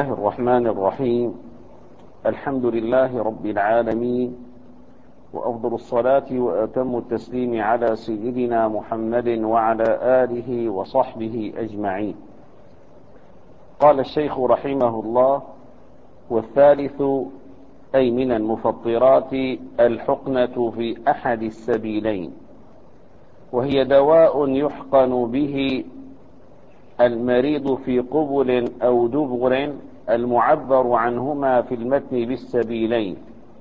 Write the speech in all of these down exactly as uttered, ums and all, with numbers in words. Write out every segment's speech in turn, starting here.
الله الرحمن الرحيم. الحمد لله رب العالمين، وأفضل الصلاة وأتم التسليم على سيدنا محمد وعلى آله وصحبه أجمعين. قال الشيخ رحمه الله: والثالث أي من المفطرات الحقنة في أحد السبيلين، وهي دواء يحقن به المريض في قبل أو دبر، المعبر عنهما في المتن بالسبيلين.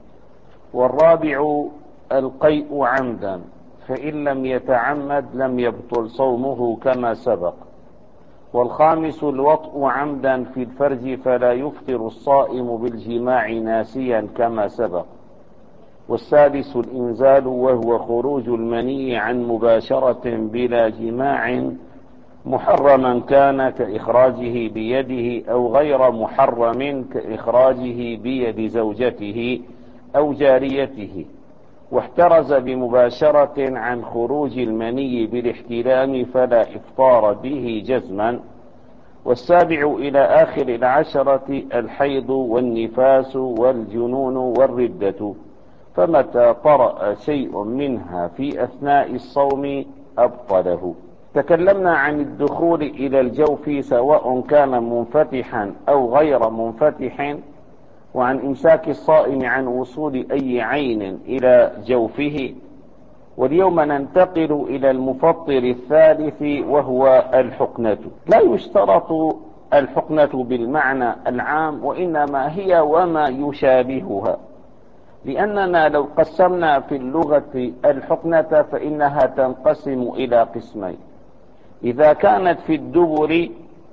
والرابع القيء عمدا، فإن لم يتعمد لم يبطل صومه كما سبق. والخامس الوطء عمدا في الفرج، فلا يفطر الصائم بالجماع ناسيا كما سبق. والسادس الإنزال، وهو خروج المني عن مباشرة بلا جماع، محرما كان كإخراجه بيده أو غير محرم كإخراجه بيد زوجته أو جاريته، واحترز بمباشرة عن خروج المني بالاحتلام فلا إفطار به جزما. والسابع إلى آخر العشرة الحيض والنفاس والجنون والردة، فمتى طرأ شيء منها في أثناء الصوم أبطله. تكلمنا عن الدخول إلى الجوف سواء كان منفتحا أو غير منفتح، وعن إمساك الصائم عن وصول أي عين إلى جوفه. واليوم ننتقل إلى المفطر الثالث، وهو الحقنة. لا يشترط الحقنة بالمعنى العام، وإنما هي وما يشابهها، لأننا لو قسمنا في اللغة الحقنة فإنها تنقسم إلى قسمين. إذا كانت في الدبر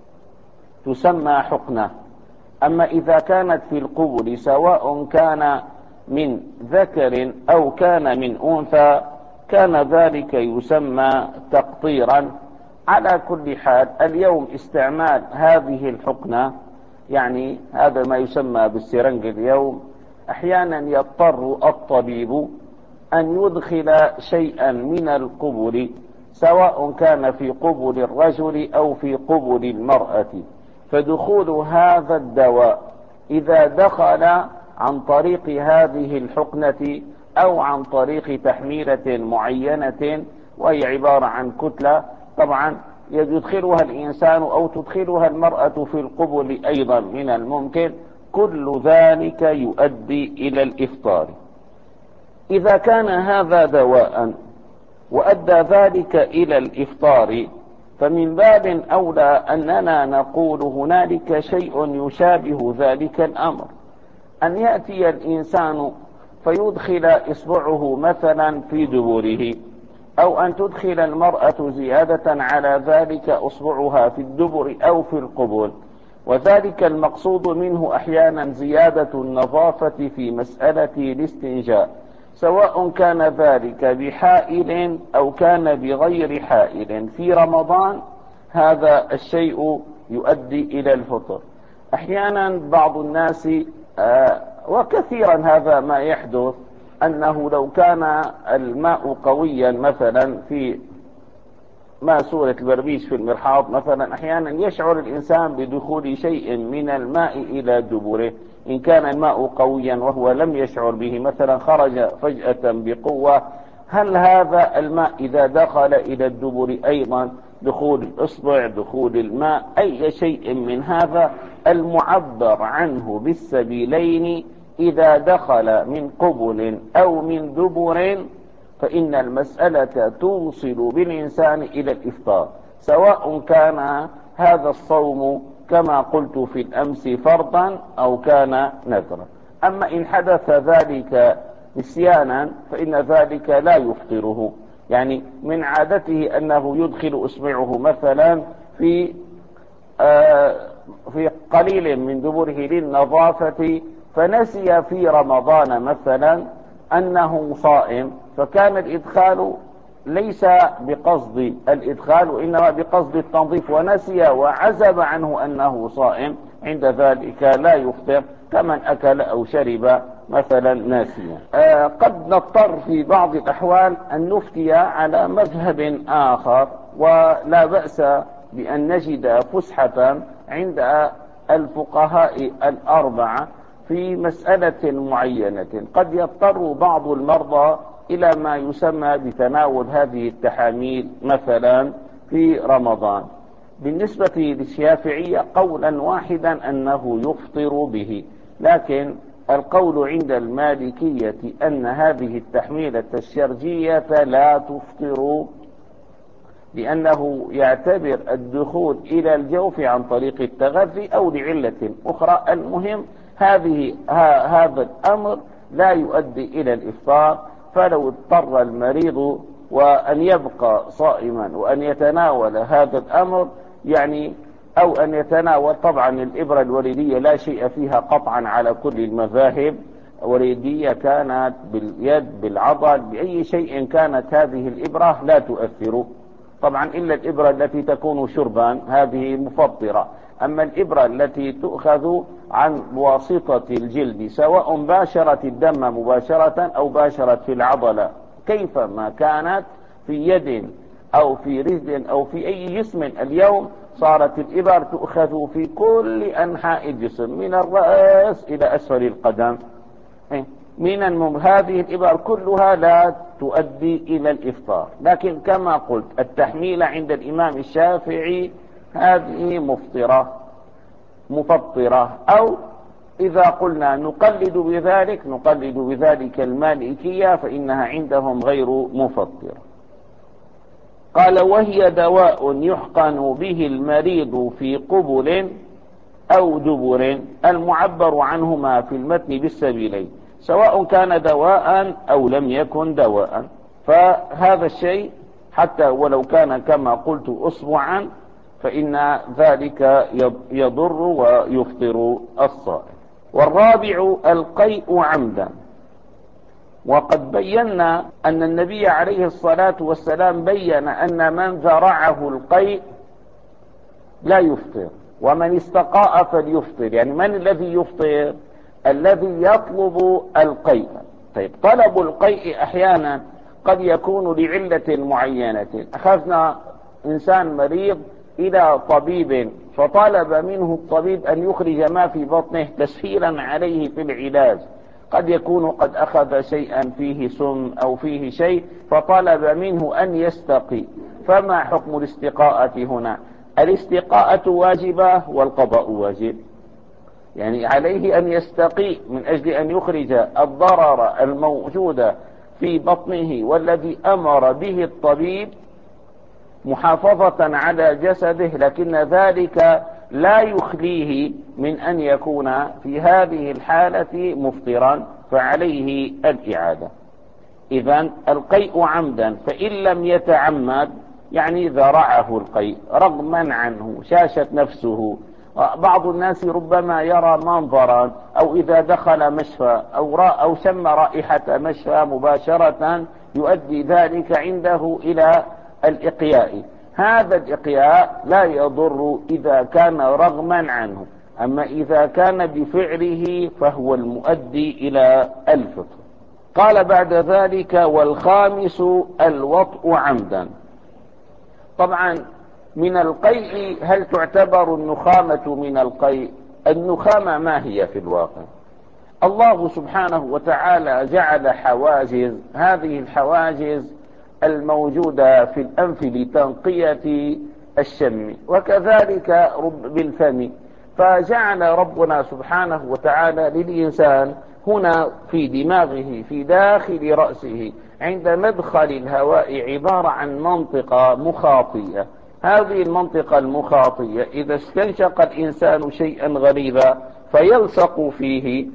تسمى حقنة، أما إذا كانت في القبل سواء كان من ذكر أو كان من أنثى كان ذلك يسمى تقطيرا. على كل حال اليوم استعمال هذه الحقنة، يعني هذا ما يسمى بالسرنج اليوم، أحيانا يضطر الطبيب أن يدخل شيئا من القبل، سواء كان في قبل الرجل أو في قبل المرأة. فدخول هذا الدواء إذا دخل عن طريق هذه الحقنة أو عن طريق تحميلة معينة، وهي عبارة عن كتلة، طبعا يدخلها الإنسان أو تدخلها المرأة في القبل أيضا من الممكن، كل ذلك يؤدي إلى الإفطار. إذا كان هذا دواء وأدى ذلك إلى الإفطار، فمن باب أولى أننا نقول هنالك شيء يشابه ذلك الأمر، أن يأتي الإنسان فيدخل إصبعه مثلا في دبره، أو أن تدخل المرأة زيادة على ذلك أصبعها في الدبر أو في القبل، وذلك المقصود منه أحيانا زيادة النظافة في مسألة الاستنجاء، سواء كان ذلك بحائل أو كان بغير حائل. في رمضان هذا الشيء يؤدي إلى الفطر. أحيانا بعض الناس آه وكثيرا هذا ما يحدث، أنه لو كان الماء قويا مثلا في ماسورة البربيش في المرحاض مثلا، أحيانا يشعر الإنسان بدخول شيء من الماء إلى دبره. إن كان الماء قويا وهو لم يشعر به، مثلا خرج فجأة بقوة، هل هذا الماء إذا دخل إلى الدبر أيضا دخول الإصبع، دخول الماء، أي شيء من هذا المعبر عنه بالسبيلين، إذا دخل من قبل أو من دبر، فإن المسألة توصل بالإنسان إلى الإفطار، سواء كان هذا الصوم كما قلت في الأمس فرضا أو كان نذرا. أما إن حدث ذلك نسيانا فإن ذلك لا يفطره، يعني من عادته أنه يدخل إصبعه مثلا في آه في قليل من دبره للنظافة، فنسي في رمضان مثلا أنه صائم، فكان الإدخال ليس بقصد الإدخال وإنما بقصد التنظيف، ونسي وعزب عنه أنه صائم، عند ذلك لا يفطر كمن أكل أو شرب مثلا ناسيا. آه قد نضطر في بعض الأحوال أن نفتي على مذهب آخر، ولا بأس بأن نجد فسحة عند الفقهاء الأربعة في مسألة معينة. قد يضطر بعض المرضى إلى ما يسمى بتناول هذه التحاميل مثلا في رمضان. بالنسبة للشافعية قولا واحدا أنه يفطر به، لكن القول عند المالكية أن هذه التحميلة الشرجية لا تفطر، لأنه يعتبر الدخول إلى الجوف عن طريق التغذي أو لعلة أخرى. المهم هذه هذا الأمر لا يؤدي إلى الإفطار. فلو اضطر المريض وأن يبقى صائما وأن يتناول هذا الأمر يعني، أو أن يتناول، طبعا الإبرة الوريدية لا شيء فيها قطعا على كل المذاهب، وريدية كانت باليد بالعضل بأي شيء كانت هذه الإبرة لا تؤثر، طبعا إلا الإبرة التي تكون شربا هذه مفطرة. أما الإبرة التي تؤخذ عن واسطة الجلد سواء باشرت الدم مباشرة أو باشرت في العضلة كيفما كانت، في يد أو في رجل أو في أي جسم، اليوم صارت الإبر تؤخذ في كل أنحاء الجسم من الرأس إلى أسفل القدم. من المم... هذه الإبر كلها لا تؤدي إلى الإفطار. لكن كما قلت التحميل عند الإمام الشافعي هذه مفطرة مفطرة، أو إذا قلنا نقلد بذلك نقلد بذلك المالكية فإنها عندهم غير مفطرة. قال وهي دواء يحقن به المريض في قبل أو دبر، المعبر عنهما في المتن بالسبيلين سواء كان دواء أو لم يكن دواء. فهذا الشيء حتى ولو كان كما قلت أصبعا فإن ذلك يضر ويفطر الصائم. والرابع القيء عمدا. وقد بينا أن النبي عليه الصلاة والسلام بين أن من ذرعه القيء لا يفطر، ومن استقاء فليفطر. يعني من الذي يفطر؟ الذي يطلب القيء. طيب طلب القيء أحيانا قد يكون لعلة معينة. أخذنا إنسان مريض إلى طبيب فطلب منه الطبيب أن يخرج ما في بطنه تسهيلا عليه في العلاج، قد يكون قد أخذ شيئا فيه سم أو فيه شيء فطلب منه أن يستقي. فما حكم الاستقاءة هنا؟ الاستقاءة واجبة والقضاء واجب. يعني عليه أن يستقي من أجل أن يخرج الضرر الموجود في بطنه والذي أمر به الطبيب محافظة على جسده، لكن ذلك لا يخليه من أن يكون في هذه الحالة مفطرا، فعليه الإعادة. إذن القيء عمدا، فإن لم يتعمد يعني ذرعه القيء رغما عنه شاشت نفسه. بعض الناس ربما يرى منظرا أو إذا دخل مشفى أو, أو شم رائحة مشفى مباشرة يؤدي ذلك عنده إلى الإقياء. هذا الإقياء لا يضر إذا كان رغما عنه، أما إذا كان بفعله فهو المؤدي إلى الفطر. قال بعد ذلك والخامس الوطء عمدا. طبعا من القيء هل تعتبر النخامة من القيء؟ النخامة ما هي في الواقع؟ الله سبحانه وتعالى جعل حواجز، هذه الحواجز الموجودة في الأنف لتنقية الشم، وكذلك بالفم. فجعل ربنا سبحانه وتعالى للإنسان هنا في دماغه في داخل رأسه عند مدخل الهواء عبارة عن منطقة مخاطية. هذه المنطقة المخاطية إذا استنشق الإنسان شيئا غريبا فيلصق فيه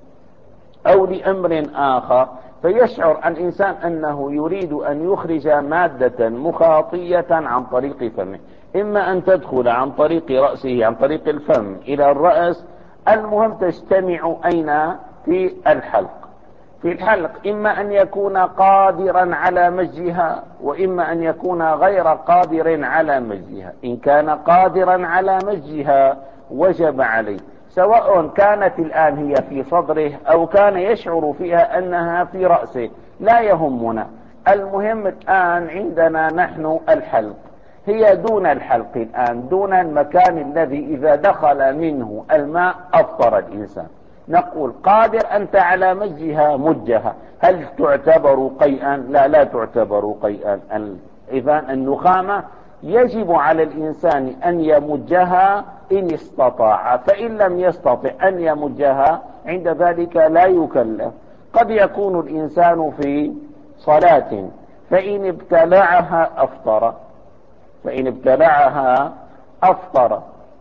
أو لأمر آخر فيشعر الإنسان أنه يريد أن يخرج مادة مخاطية عن طريق فمه، إما أن تدخل عن طريق رأسه عن طريق الفم إلى الرأس. المهم تجتمع أين؟ في الحلق. في الحلق إما أن يكون قادرا على مجها وإما أن يكون غير قادر على مجها. إن كان قادرا على مجها وجب عليه، سواء كانت الآن هي في صدره أو كان يشعر فيها أنها في رأسه، لا يهمنا. المهم الآن عندنا نحن الحلق. هي دون الحلق الآن، دون المكان الذي إذا دخل منه الماء أفطر الإنسان. نقول قادر أنت على مجها مجها، هل تعتبر قيئا؟ لا، لا تعتبر قيئا. إذا النخامة يجب على الإنسان أن يمجها إن استطاع، فإن لم يستطع أن يمجها عند ذلك لا يكلف. قد يكون الإنسان في صلاة فإن ابتلعها أفطر، فإن ابتلعها أفطر.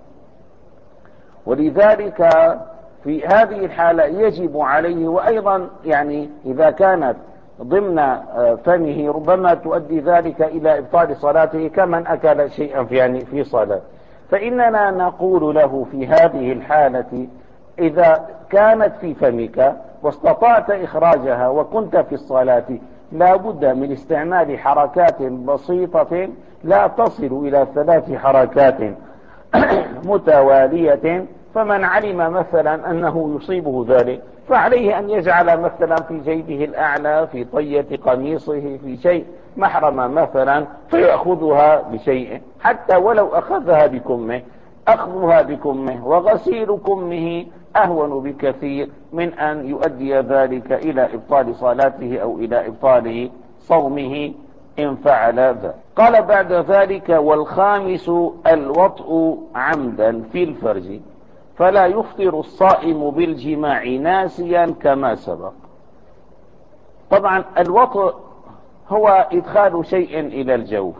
ولذلك في هذه الحالة يجب عليه، وأيضا يعني إذا كانت ضمن فمه ربما تؤدي ذلك إلى إبطال صلاته كمن أكل شيئا في يعني في صلاة. فإننا نقول له في هذه الحالة إذا كانت في فمك واستطعت إخراجها وكنت في الصلاة لا بد من استعمال حركات بسيطة لا تصل إلى ثلاث حركات متوالية. فمن علم مثلا أنه يصيبه ذلك فعليه أن يجعل مثلا في جيبه الأعلى، في طية قميصه، في شيء محرم مثلا، فيأخذها بشيء حتى ولو أخذها بكمه. أخذها بكمه وغسيل كمه أهون بكثير من أن يؤدي ذلك إلى إبطال صلاته أو إلى إبطال صومه إن فعل ذلك. قال بعد ذلك: والخامس الوطء عمدا في الفرج، فلا يفطر الصائم بالجماع ناسيا كما سبق. طبعا الوطء هو إدخال شيء إلى الجوف،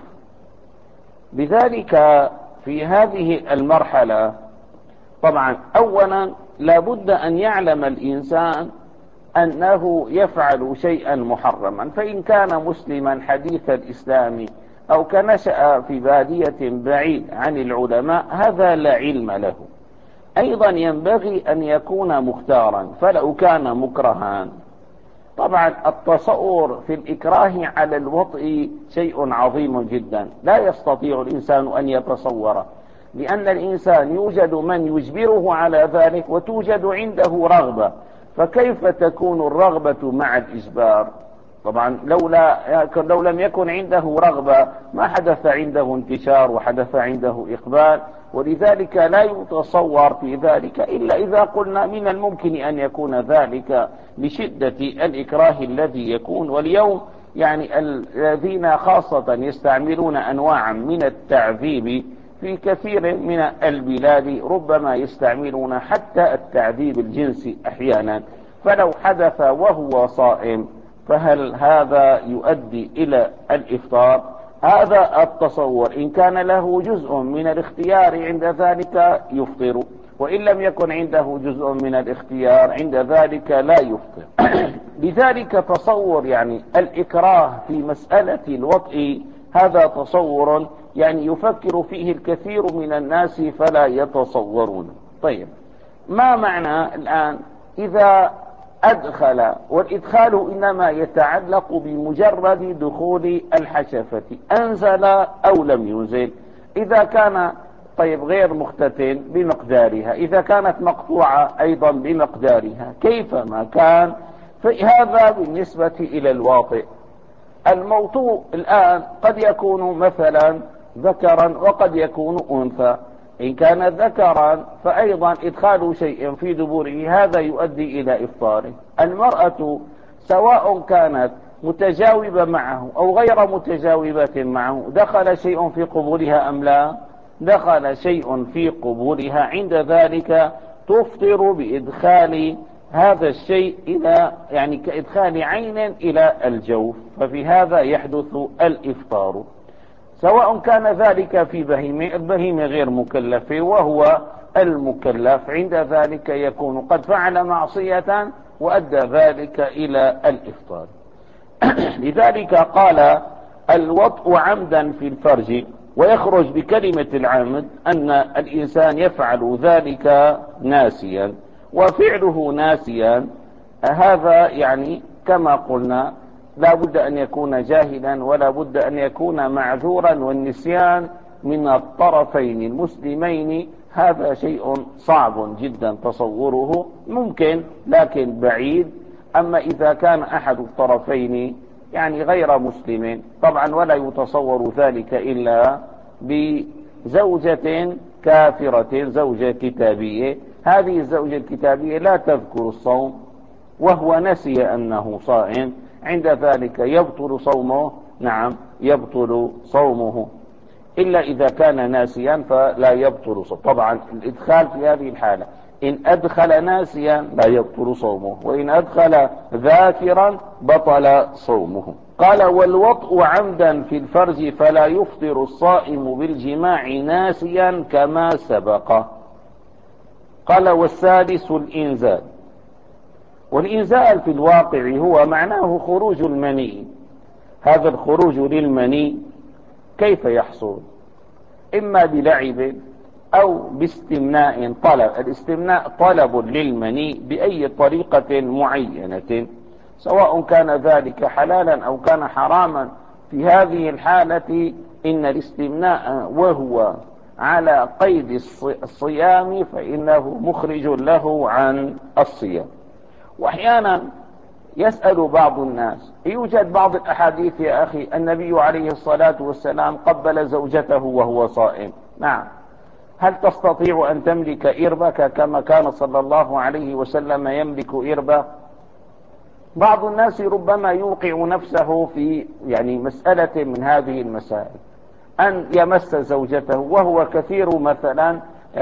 لذلك في هذه المرحلة طبعا أولا لابد أن يعلم الإنسان أنه يفعل شيئا محرما، فإن كان مسلما حديث الإسلام أو كنشأ في بادية بعيد عن العلماء هذا لا علم له. أيضا ينبغي أن يكون مختارا، فلو كان مكرها طبعا التصور في الإكراه على الوطء شيء عظيم جدا لا يستطيع الإنسان أن يتصوره، لأن الإنسان يوجد من يجبره على ذلك وتوجد عنده رغبة، فكيف تكون الرغبة مع الإجبار؟ طبعا لولا لو لم يكن عنده رغبة ما حدث عنده انتشار وحدث عنده إقبال. ولذلك لا يتصور في ذلك إلا إذا قلنا من الممكن أن يكون ذلك لشدة الإكراه الذي يكون. واليوم يعني الذين خاصة يستعملون أنواعا من التعذيب في كثير من البلاد ربما يستعملون حتى التعذيب الجنسي أحيانا، فلو حدث وهو صائم فهل هذا يؤدي إلى الإفطار؟ هذا التصور إن كان له جزء من الاختيار عند ذلك يفطر، وإن لم يكن عنده جزء من الاختيار عند ذلك لا يفطر. لذلك تصور يعني الإكراه في مسألة الوطء هذا تصور يعني يفكر فيه الكثير من الناس فلا يتصورون. طيب ما معنى الآن إذا أدخل؟ والإدخال إنما يتعلق بمجرد دخول الحشفة، أنزل أو لم ينزل. إذا كان طيب غير مختتن بمقدارها، إذا كانت مقطوعة أيضا بمقدارها، كيفما كان فهذا بالنسبة إلى الواطئ. الموطوء الآن قد يكون مثلا ذكرا وقد يكون أنثى. إن كان ذكرا فأيضا إدخال شيء في دبره هذا يؤدي إلى إفطاره. المرأة سواء كانت متجاوبة معه أو غير متجاوبة معه، دخل شيء في قبولها أم لا؟ دخل شيء في قبولها، عند ذلك تفطر بإدخال هذا الشيء إلى يعني كإدخال عين إلى الجوف، ففي هذا يحدث الإفطار. سواء كان ذلك في بهيمة، البهيمة غير مكلفة وهو المكلف، عند ذلك يكون قد فعل معصية وأدى ذلك إلى الإفطار. لذلك قال الوطء عمدا في الفرج، ويخرج بكلمة العمد أن الإنسان يفعل ذلك ناسيا، وفعله ناسيا هذا يعني كما قلنا لا بد أن يكون جاهلا ولا بد أن يكون معذورا، والنسيان من الطرفين المسلمين هذا شيء صعب جدا تصوره، ممكن لكن بعيد. أما إذا كان أحد الطرفين يعني غير مسلم طبعا ولا يتصور ذلك إلا بزوجة كافرة، زوجة كتابية، هذه الزوجة الكتابية لا تذكر الصوم وهو نسي أنه صائم، عند ذلك يبطل صومه. نعم يبطل صومه، إلا إذا كان ناسيا فلا يبطل صومه. طبعا الإدخال في هذه الحالة، إن أدخل ناسيا لا يبطل صومه، وإن أدخل ذاكرا بطل صومه. قال والوطء عمدا في الفرج فلا يفطر الصائم بالجماع ناسيا كما سبق. قال والسادس الإنزال. والإنزال في الواقع هو معناه خروج المني. هذا الخروج للمني كيف يحصل؟ إما بلعب أو باستمناء طلب. الاستمناء طلب للمني بأي طريقة معينة، سواء كان ذلك حلالا أو كان حراما. في هذه الحالة إن الاستمناء وهو على قيد الصيام فإنه مخرج له عن الصيام. وأحيانا يسأل بعض الناس، يوجد بعض الأحاديث يا أخي النبي عليه الصلاة والسلام قبل زوجته وهو صائم. نعم، هل تستطيع أن تملك إربك كما كان صلى الله عليه وسلم يملك إربة؟ بعض الناس ربما يوقع نفسه في يعني مسألة من هذه المسائل، أن يمس زوجته وهو كثير مثلا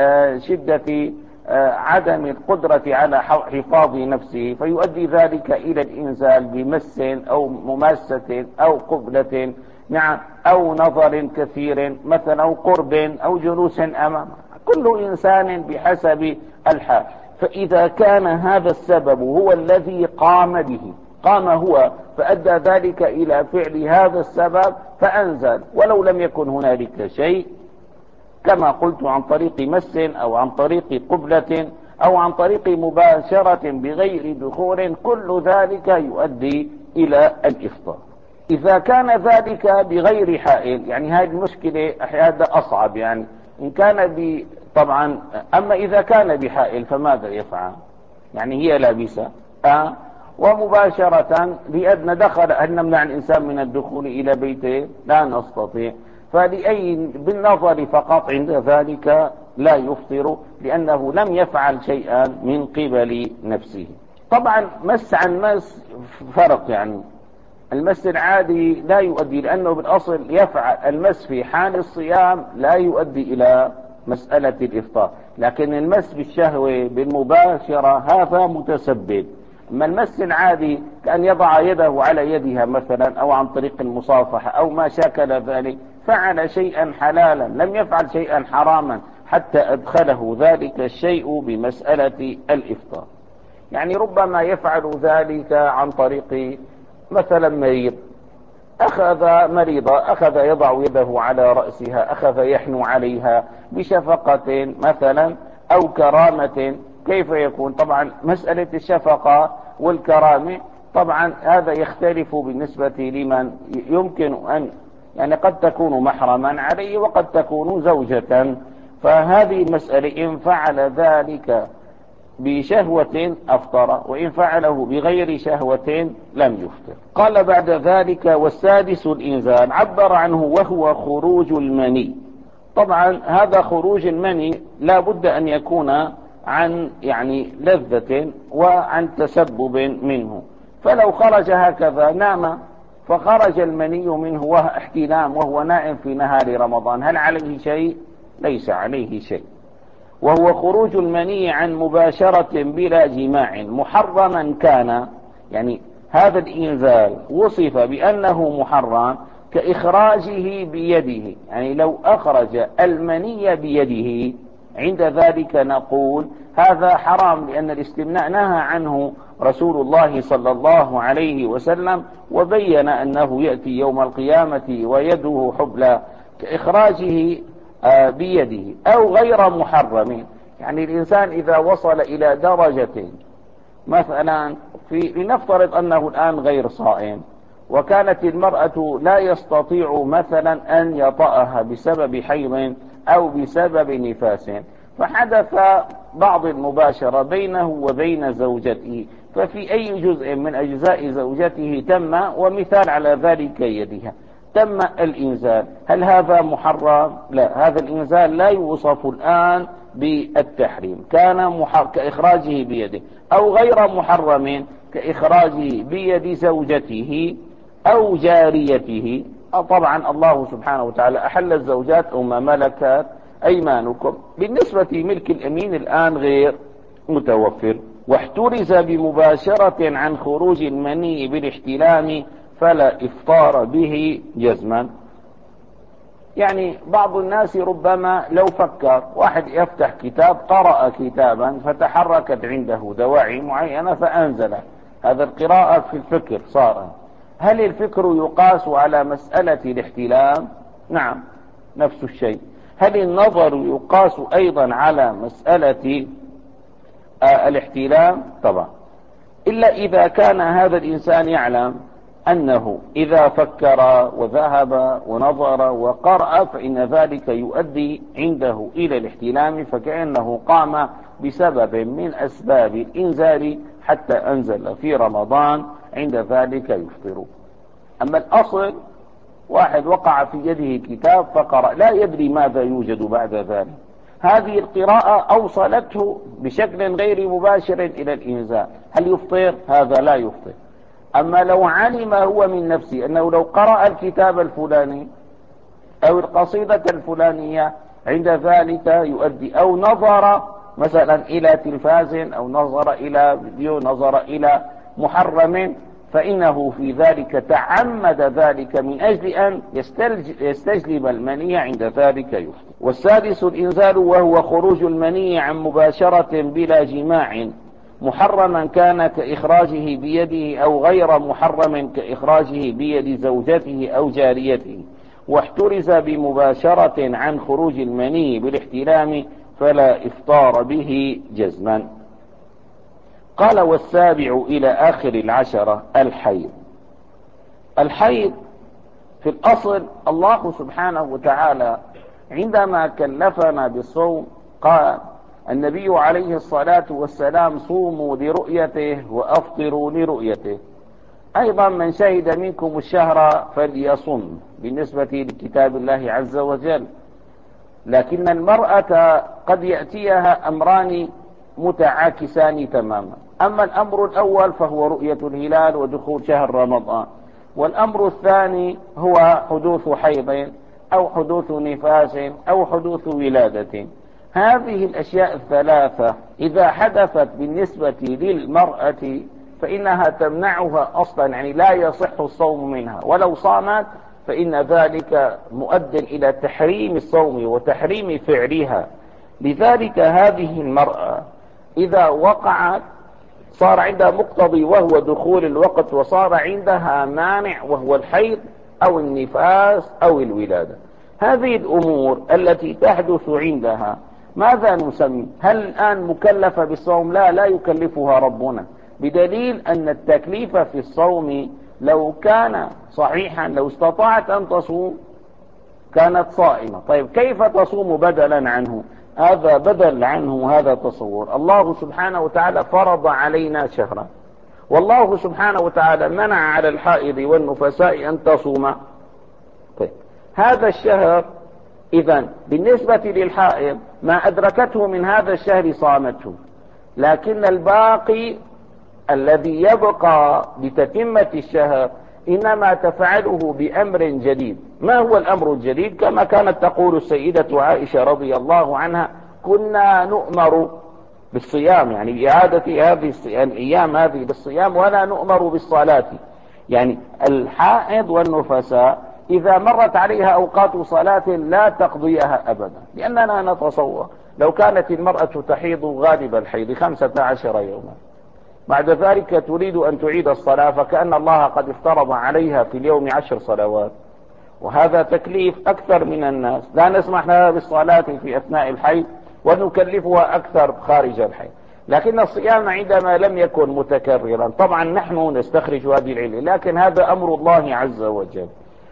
شدة عدم القدرة على حفاظ نفسه، فيؤدي ذلك إلى الإنزال بمس أو مماسة أو قبلة، نعم، أو نظر كثير مثلا أو قرب أو جلوس أمام كل إنسان بحسب الحال. فإذا كان هذا السبب هو الذي قام به، قام هو فأدى ذلك إلى فعل هذا السبب فأنزل، ولو لم يكن هنالك شيء كما قلت عن طريق مس أو عن طريق قبلة أو عن طريق مباشرة بغير دخول، كل ذلك يؤدي إلى الإفطار. إذا كان ذلك بغير حائل، يعني هذه المشكلة أحيانا أصعب، يعني إن كان ب طبعا، أما إذا كان بحائل فماذا يفعل؟ يعني هي لابسة أه ومباشرة لأدنى دخل، هل نمنع الإنسان من الدخول إلى بيته؟ لا نستطيع. فلأي بالنظر فقط عند ذلك لا يفطر، لأنه لم يفعل شيئا من قبل نفسه. طبعا مس عن مس فرق، يعني المس العادي لا يؤدي، لأنه بالأصل يفعل المس في حال الصيام لا يؤدي إلى مسألة الإفطار، لكن المس بالشهوة بالمباشرة هذا متسبب. أما المس العادي كأن يضع يده على يدها مثلا أو عن طريق المصافحة أو ما شاكل ذلك، فعل شيئا حلالا لم يفعل شيئا حراما حتى أدخله ذلك الشيء بمسألة الإفطار. يعني ربما يفعل ذلك عن طريق مثلا مريض، أخذ مريضة أخذ يضع يده على رأسها، أخذ يحنو عليها بشفقة مثلا أو كرامة. كيف يكون؟ طبعا مسألة الشفقة والكرامة طبعا هذا يختلف بالنسبة لمن يمكن أن، يعني قد تكون محرما عليه وقد تكون زوجة، فهذه المسألة إن فعل ذلك بشهوة أفطر، وإن فعله بغير شهوة لم يفطر. قال بعد ذلك والسادس الإنزال، عبر عنه وهو خروج المني. طبعا هذا خروج المني لا بد أن يكون عن يعني لذة وعن تسبب منه، فلو خرج هكذا نام فخرج المني منه وهو احتلام وهو نائم في نهار رمضان، هل عليه شيء؟ ليس عليه شيء. وهو خروج المني عن مباشرة بلا جماع محرما كان، يعني هذا الإنزال وصف بأنه محرم كإخراجه بيده، يعني لو أخرج المني بيده عند ذلك نقول هذا حرام، لأن الاستمناء نهى عنه رسول الله صلى الله عليه وسلم وبين أنه يأتي يوم القيامة ويده حبلى، كإخراجه بيده. أو غير محرم، يعني الإنسان إذا وصل إلى درجة مثلا في، لنفترض أنه الآن غير صائم وكانت المرأة لا يستطيع مثلا أن يطأها بسبب حيض أو بسبب نفاس، فحدث بعض المباشرة بينه وبين زوجته، ففي أي جزء من أجزاء زوجته تم، ومثال على ذلك يدها، تم الإنزال. هل هذا محرم؟ لا، هذا الإنزال لا يوصف الآن بالتحريم، كان كإخراجه بيده، أو غير محرم كإخراجه بيد زوجته أو جاريته. طبعا الله سبحانه وتعالى أحل الزوجات أو ما ملكت أيمانكم. بالنسبة لملك الأمين الآن غير متوفر. واحترز بمباشرة عن خروج المني بالاحتلام فلا إفطار به جزما. يعني بعض الناس ربما لو فكر، واحد يفتح كتاب، قرأ كتابا فتحركت عنده دواعي معينة فأنزله، هذا القراءة في الفكر صار. هل الفكر يقاس على مسألة الاحتلام؟ نعم، نفس الشيء. هل النظر يقاس أيضا على مسألة آه الاحتلام؟ طبعا، إلا إذا كان هذا الإنسان يعلم أنه إذا فكر وذهب ونظر وقرأ فإن ذلك يؤدي عنده إلى الاحتلام، فكأنه قام بسبب من أسباب الإنزال حتى أنزل في رمضان، عند ذلك يفطر. أما الأصل واحد وقع في يده كتاب فقرأ، لا يدري ماذا يوجد بعد ذلك، هذه القراءة أوصلته بشكل غير مباشر إلى الإنزال، هل يفطر؟ هذا لا يفطر. أما لو علم هو من نفسه أنه لو قرأ الكتاب الفلاني أو القصيدة الفلانية عند ذلك يؤدي، أو نظر مثلا إلى تلفاز أو نظر إلى فيديو، نظر إلى محرم، فإنه في ذلك تعمد ذلك من أجل أن يستجلب المني، عند ذلك يفطر. والسادس الإنزال، وهو خروج المني عن مباشرة بلا جماع، محرما كان كإخراجه بيده أو غير محرم كإخراجه بيد زوجته أو جاريته، واحترز بمباشرة عن خروج المني بالاحتلام فلا إفطار به جزما. قال: والسابع إلى آخر العشرة الحيض. الحيض في الأصل الله سبحانه وتعالى عندما كلفنا بالصوم قال النبي عليه الصلاة والسلام: صوموا لرؤيته وأفطروا لرؤيته. أيضا من شهد منكم الشهر فليصم، بالنسبة لكتاب الله عز وجل. لكن المرأة قد يأتيها أمران متعاكسان تماما. أما الأمر الأول فهو رؤية الهلال ودخول شهر رمضان، والأمر الثاني هو حدوث حيض أو حدوث نفاس أو حدوث ولادة. هذه الأشياء الثلاثة إذا حدثت بالنسبة للمرأة فإنها تمنعها أصلا، يعني لا يصح الصوم منها، ولو صامت فإن ذلك مؤد إلى تحريم الصوم وتحريم فعلها. لذلك هذه المرأة إذا وقعت صار عندها مقتضي وهو دخول الوقت، وصار عندها مانع وهو الحيض أو النفاس أو الولادة. هذه الأمور التي تحدث عندها ماذا نسمي؟ هل الآن مكلفة بالصوم؟ لا، لا يكلفها ربنا، بدليل أن التكليف في الصوم لو كان صحيحا، لو استطاعت أن تصوم كانت صائمة. طيب كيف تصوم بدلا عنه؟ هذا بدل عنه، هذا تصور. الله سبحانه وتعالى فرض علينا شهرا، والله سبحانه وتعالى منع على الحائض والنفساء أن تصوم. طيب هذا الشهر إذن بالنسبة للحائض ما أدركته من هذا الشهر صامته، لكن الباقي الذي يبقى بتتمة الشهر إنما تفعله بأمر جديد. ما هو الأمر الجديد؟ كما كانت تقول السيدة عائشة رضي الله عنها: كنا نؤمر بالصيام، يعني بإعادة هذه الأيام هذه بالصيام، ولا نؤمر بالصلاة. يعني الحائض والنفساء إذا مرت عليها أوقات صلاة لا تقضيها أبدا، لأننا نتصور لو كانت المرأة تحيض غالب الحيض خمسة عشر يوما، بعد ذلك تريد أن تعيد الصلاة، فكأن الله قد افترض عليها في اليوم عشر صلوات، وهذا تكليف أكثر من الناس. لا نسمح لها بالصلاة في أثناء الحيض ونكلفها أكثر خارج الحيض. لكن الصيام عندما لم يكن متكررا، طبعا نحن نستخرج هذه العلة، لكن هذا أمر الله عز وجل.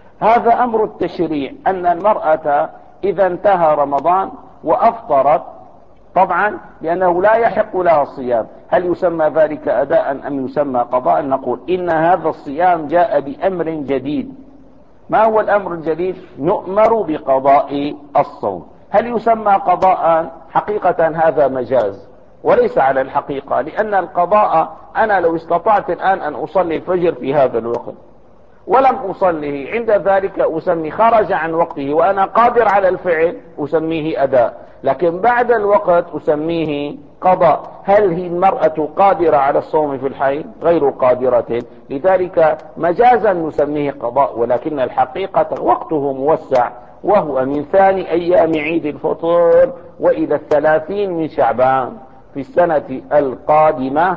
هذا أمر التشريع، أن المرأة إذا انتهى رمضان وأفطرت، طبعا لأنه لا يحق لها الصيام، هل يسمى ذلك أداء أم يسمى قضاء؟ نقول إن هذا الصيام جاء بأمر جديد، ما هو الأمر الجديد؟ نؤمر بقضاء الصوم. هل يسمى قضاء؟ حقيقة هذا مجاز وليس على الحقيقة، لأن القضاء أنا لو استطعت الآن أن أصلي الفجر في هذا الوقت ولم أصليه، عند ذلك أسمي خرج عن وقته وأنا قادر على الفعل أسميه أداء، لكن بعد الوقت أسميه قضاء. هل هي المرأة قادرة على الصوم في الحيض؟ غير قادرة، لذلك مجازا نسميه قضاء، ولكن الحقيقة وقته موسع، وهو من ثاني أيام عيد الفطر وإلى الثلاثين من شعبان في السنة القادمة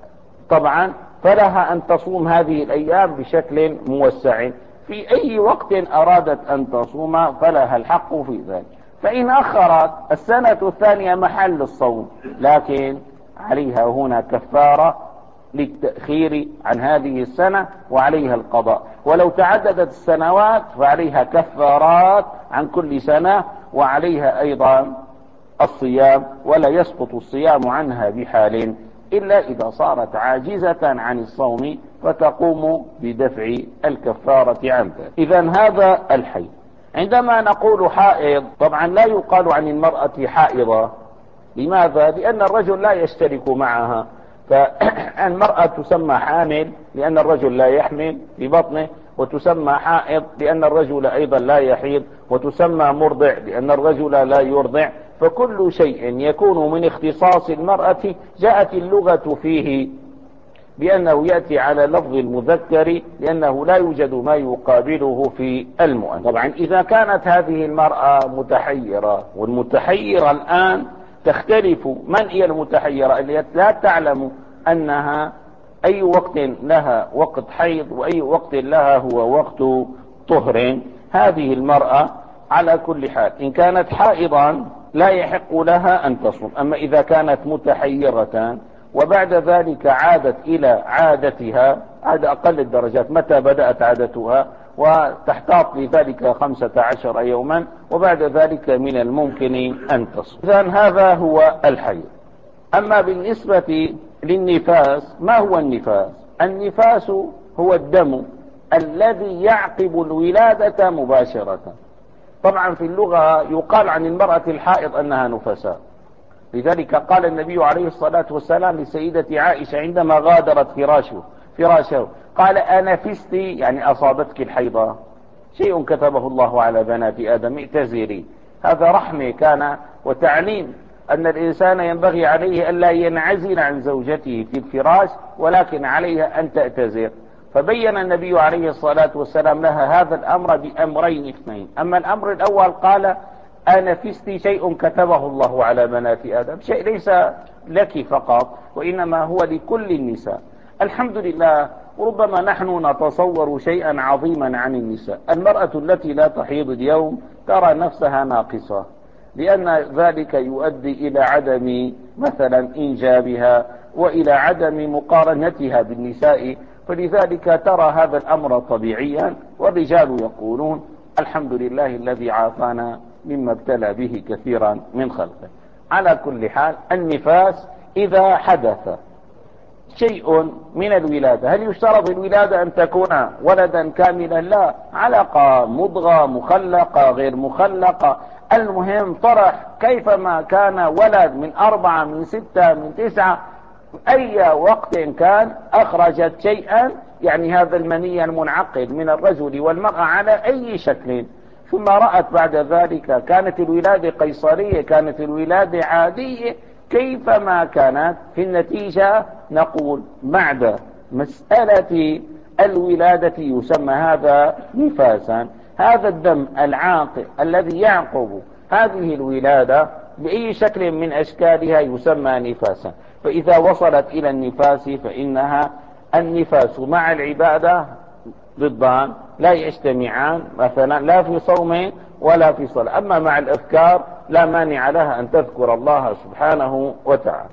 طبعا، فلها أن تصوم هذه الأيام بشكل موسع. في أي وقت أرادت أن تصوم فلها الحق في ذلك. فإن أخرت السنة الثانية محل الصوم، لكن عليها هنا كفارة للتأخير عن هذه السنة وعليها القضاء. ولو تعددت السنوات فعليها كفارات عن كل سنة وعليها أيضا الصيام، ولا يسقط الصيام عنها بحال إلا إذا صارت عاجزة عن الصوم فتقوم بدفع الكفارة عنها. إذن هذا الحيض. عندما نقول حائض طبعا لا يقال عن المرأة حائضة. لماذا؟ لأن الرجل لا يشترك معها، فالمرأة تسمى حامل لأن الرجل لا يحمل في بطنه، وتسمى حائض لأن الرجل أيضا لا يحيض، وتسمى مرضع لأن الرجل لا يرضع. فكل شيء يكون من اختصاص المرأة جاءت اللغة فيه بأنه يأتي على لفظ المذكر، لأنه لا يوجد ما يقابله في المؤنث. طبعا إذا كانت هذه المرأة متحيرة، والمتحيرة الآن تختلف، من هي المتحيرة اللي لا تعلم أنها أي وقت لها وقت حيض وأي وقت لها هو وقت طهر؟ هذه المرأة على كل حال إن كانت حائضا لا يحق لها أن تصوم. أما إذا كانت متحيرة وبعد ذلك عادت إلى عادتها، هذا أقل الدرجات، متى بدأت عادتها وتحتاط لذلك خمسة عشر يوما، وبعد ذلك من الممكن أن تصوم. إذن هذا هو الحيض. أما بالنسبة للنفاس، ما هو النفاس؟ النفاس هو الدم الذي يعقب الولادة مباشرة. طبعا في اللغة يقال عن المرأة الحائض أنها نفساء، لذلك قال النبي عليه الصلاة والسلام لسيدة عائشة عندما غادرت فراشه فراشه قال أنفستي، يعني أصابتك الحيضة، شيء كتبه الله على بنات آدم، اعتزلي. هذا رحمة كان وتعليم أن الإنسان ينبغي عليه ألا ينعزل عن زوجته في الفراش، ولكن عليها أن تعتذر. فبين النبي عليه الصلاة والسلام لها هذا الأمر بأمرين اثنين. أما الأمر الأول قال أنفستي، شيء كتبه الله على بنات آدم، شيء ليس لك فقط وإنما هو لكل النساء. الحمد لله. ربما نحن نتصور شيئا عظيما عن النساء. المرأة التي لا تحيض اليوم ترى نفسها ناقصة، لأن ذلك يؤدي إلى عدم مثلا إنجابها وإلى عدم مقارنتها بالنساء، فلذلك ترى هذا الأمر طبيعيا. والرجال يقولون الحمد لله الذي عافانا مما ابتلى به كثيرا من خلقه. على كل حال النفاس إذا حدث شيء من الولادة، هل يشترط الولادة أن تكون ولدا كاملا؟ لا، علقة، مضغة، مخلقة، غير مخلقة، المهم طرح كيفما كان، ولد من أربعة من ستة من تسعة، أي وقت كان أخرجت شيئا، يعني هذا المني المنعقد من الرجل والمرأة على أي شكل، ثم رأت بعد ذلك كانت الولادة قيصرية كانت الولادة عادية، كيفما كانت في النتيجة نقول بعد مسألة الولادة يسمى هذا نفاسا. هذا الدم العاقب الذي يعقب هذه الولادة بأي شكل من أشكالها يسمى نفاسا. فإذا وصلت إلى النفاس فإنها النفاس مع العبادة ضدان، لا يجتمعان، مثلا لا في صوم ولا في صلاة. أما مع الأذكار لا مانع لها أن تذكر الله سبحانه وتعالى.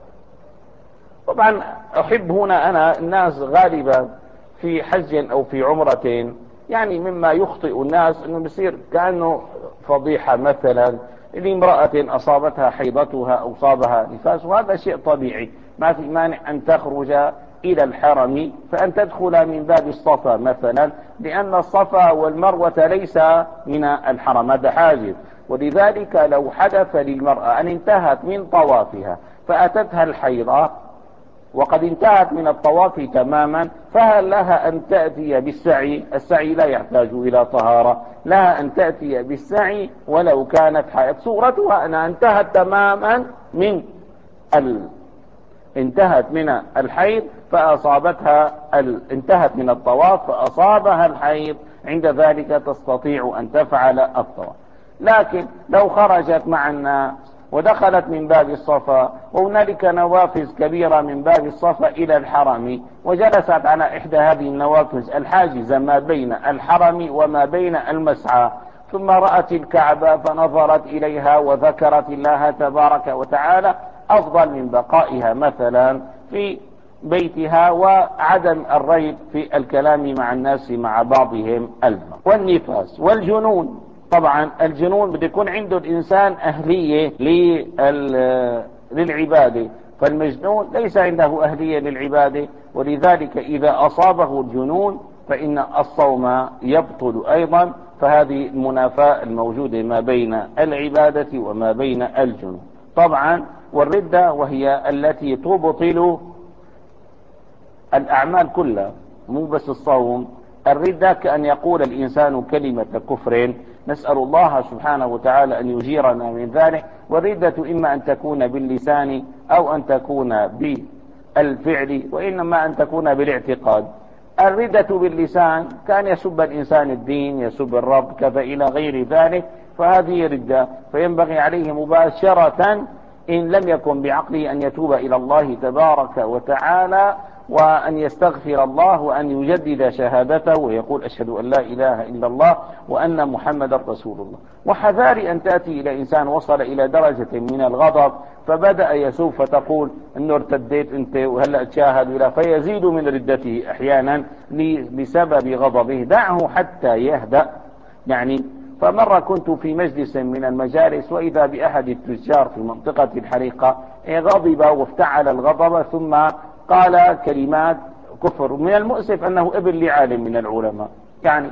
طبعا أحب هنا أنا الناس غالبا في حج أو في عمرة، يعني مما يخطئ الناس أنه بصير كأنه فضيحة مثلا لامرأة أصابتها حيضتها أو صابها نفاس، وهذا شيء طبيعي، ما في مانع أن تخرج إلى الحرم فأن تدخل من باب الصفا مثلا، لأن الصفا والمروة ليس من الحرم، هذا حاجز. ولذلك لو حدث للمرأة أن انتهت من طوافها فأتتها الحيضة وقد انتهت من الطواف تماما، فهل لها أن تأتي بالسعي؟ السعي لا يحتاج إلى طهارة، لها أن تأتي بالسعي ولو كانت حائض. صورتها أنها انتهت تماما من ال... انتهت من الحيض فأصابتها ال... انتهت من الطواف فأصابها الحيض، عند ذلك تستطيع أن تفعل الطواف. لكن لو خرجت مع الناس ودخلت من باب الصفا وهنالك نوافذ كبيرة من باب الصفا إلى الحرم، وجلست على إحدى هذه النوافذ الحاجزة ما بين الحرم وما بين المسعى، ثم رأت الكعبة فنظرت إليها وذكرت الله تبارك وتعالى، أفضل من بقائها مثلا في بيتها وعدم الريب في الكلام مع الناس مع بعضهم البعض. والنفاس والجنون، طبعا الجنون بده يكون عنده الإنسان أهلية للعبادة، فالمجنون ليس عنده أهلية للعبادة، ولذلك إذا أصابه الجنون فإن الصوم يبطل أيضا. فهذه المنافاة الموجودة ما بين العبادة وما بين الجنون. طبعا والردة وهي التي تبطل الأعمال كلها، مو بس الصوم. الردة كأن يقول الإنسان كلمة كفر، نسأل الله سبحانه وتعالى أن يجيرنا من ذلك. والردة إما أن تكون باللسان أو أن تكون بالفعل، وإنما أن تكون بالاعتقاد. الردة باللسان كان يسب الإنسان الدين، يسب الرب كذا إلى غير ذلك، فهذه ردة، فينبغي عليه مباشرة إن لم يكن بعقله أن يتوب إلى الله تبارك وتعالى وأن يستغفر الله وأن يجدد شهادته ويقول أشهد أن لا إله إلا الله وأن محمد رسول الله. وحذاري أن تأتي إلى إنسان وصل إلى درجة من الغضب فبدأ يسوف فتقول أنه ارتديت أنت وهلأ تشاهد إلى، فيزيد من ردته أحيانا بسبب غضبه. دعه حتى يهدأ يعني. فمرة كنت في مجلس من المجالس وإذا بأحد التجار في منطقة الحريقة غضب وافتعل الغضب ثم قال كلمات كفر. من المؤسف أنه ابن لعالم من العلماء يعني،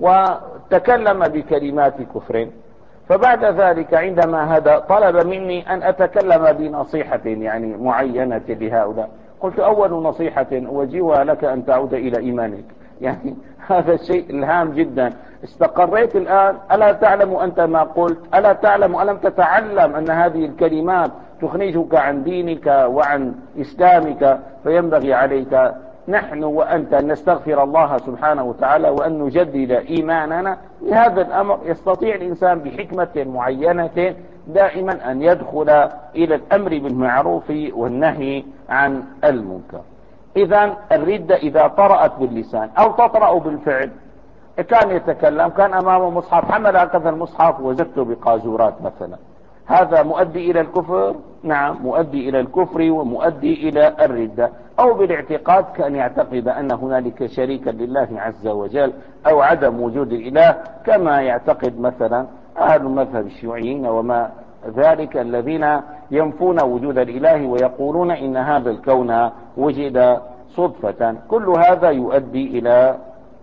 وتكلم بكلمات كفر. فبعد ذلك عندما هذا طلب مني أن أتكلم بنصيحة يعني معينة لهؤلاء. قلت أول نصيحة أوجهها لك أن تعود إلى إيمانك، يعني هذا الشيء الهام جدا. استقريت الآن، ألا تعلم أنت ما قلت؟ ألا تعلم ألم تتعلم أن هذه الكلمات تخرجك عن دينك وعن إسلامك؟ فينبغي عليك نحن وأنت أن نستغفر الله سبحانه وتعالى وأن نجدد إيماننا. لهذا الأمر يستطيع الإنسان بحكمة معينة دائما أن يدخل إلى الأمر بالمعروف والنهي عن المنكر. إذن الردة إذا طرأت باللسان أو تطرأ بالفعل، كان يتكلم، كان أمامه مصحف، حمل هكذا المصحف وزته بقاذورات مثلا، هذا مؤدي إلى الكفر؟ نعم مؤدي إلى الكفر ومؤدي إلى الردة. أو بالاعتقاد كأن يعتقد أن هنالك شريكا لله عز وجل أو عدم وجود الإله، كما يعتقد مثلا أهل المذهب الشيوعيين وما ذلك الذين ينفون وجود الإله ويقولون إن هذا الكون وجد صدفة. كل هذا يؤدي إلى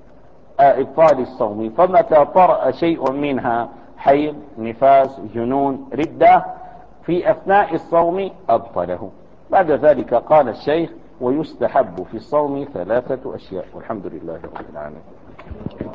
إبطال الصوم. فمتى طرأ شيء منها، حيض، نفاس، جنون، ردة، في أثناء الصوم أبطله. بعد ذلك قال الشيخ: ويستحب في الصوم ثلاثة أشياء. والحمد لله رب العالمين.